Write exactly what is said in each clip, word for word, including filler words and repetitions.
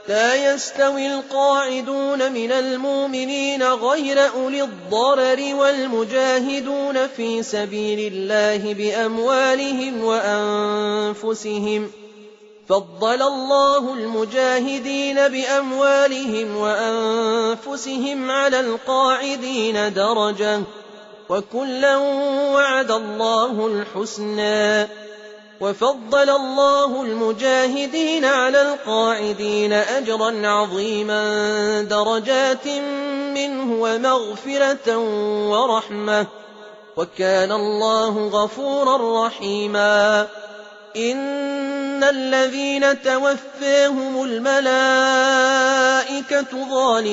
لا يستوي القاعدون من المؤمنين غير أولي الضرر والمجاهدون في سبيل الله بأموالهم وأنفسهم. فضل الله المجاهدين بأموالهم وأنفسهم على القاعدين درجة، وكلا وعد الله الحسنى. وفضل الله المجاهدين على القاعدين أجرا عظيما درجات منه ومغفرة ورحمة، وكان الله غفورا رحيما. إن الذين توفاهم الملائكة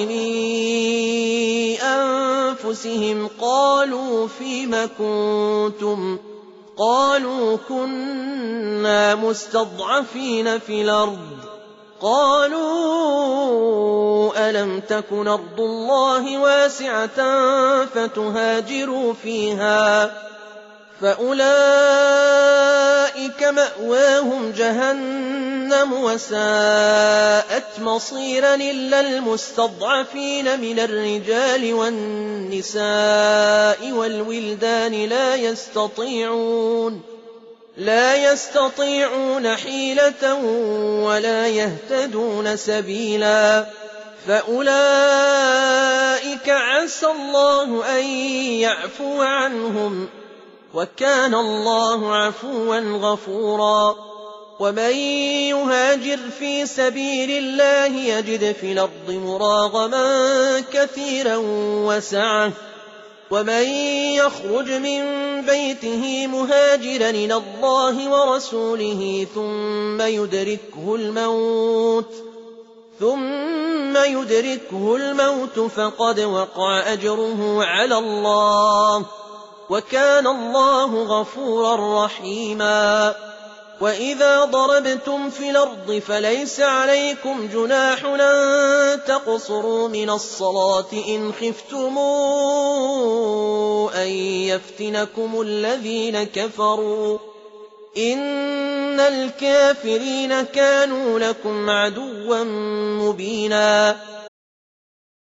ظالمي أنفسهم قالوا فيم كنتم؟ قالوا كنا مستضعفين في الأرض. قالوا ألم تكن أرض الله واسعة فتهاجروا فيها؟ فأولئك مأواهم جهنم وساءت مصيرا إلا المستضعفين من الرجال والنساء والولدان لا يستطيعون لا يستطيعون حيلة ولا يهتدون سبيلا. فأولئك عسى الله أن يعفو عنهم، وكان الله عفوا غفورا. ومن يهاجر في سبيل الله يجد في الأرض مراغما كثيرا وسعة، ومن يخرج من بيته مهاجرا إلى الله ورسوله ثم يدركه الموت ثم يدركه الموت فقد وقع أجره على الله، وكان الله غفورا رحيما. وإذا ضربتم في الأرض فليس عليكم جناح أن تقصروا من الصلاة إن خفتم أن يفتنكم الذين كفروا، إن الكافرين كانوا لكم عدوا مبينا.